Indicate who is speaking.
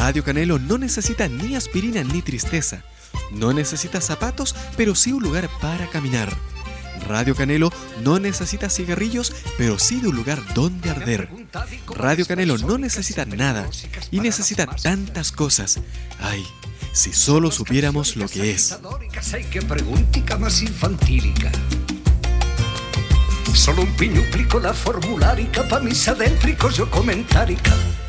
Speaker 1: Radio Canelo no necesita ni aspirina ni tristeza. No necesita zapatos, pero sí un lugar para caminar. Radio Canelo no necesita cigarrillos, pero sí de un lugar donde arder. Radio Canelo no necesita nada y necesita tantas cosas. Ay, si solo supiéramos lo que es.
Speaker 2: Solo un piñuplico la formularica pa' mis adéntricos yo comentarica.